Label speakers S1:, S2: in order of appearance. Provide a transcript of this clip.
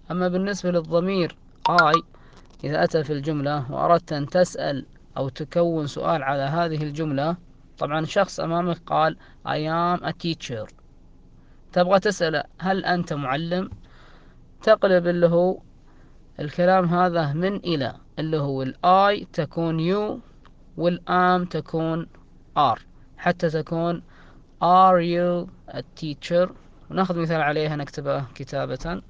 S1: أما بالنسبة للضمير I إذا أتى في الجملة وأردت أن تسأل أو تكون سؤال على هذه الجملة، طبعا شخص أمامك قال I am a teacher، تبغى تسأل هل أنت معلم، تقلب اللي هو الكلام هذا من إلى، اللي هو الآي تكون يو والآم تكون آر، حتى تكون Are you a teacher. وناخذ مثال عليها نكتبه كتابة.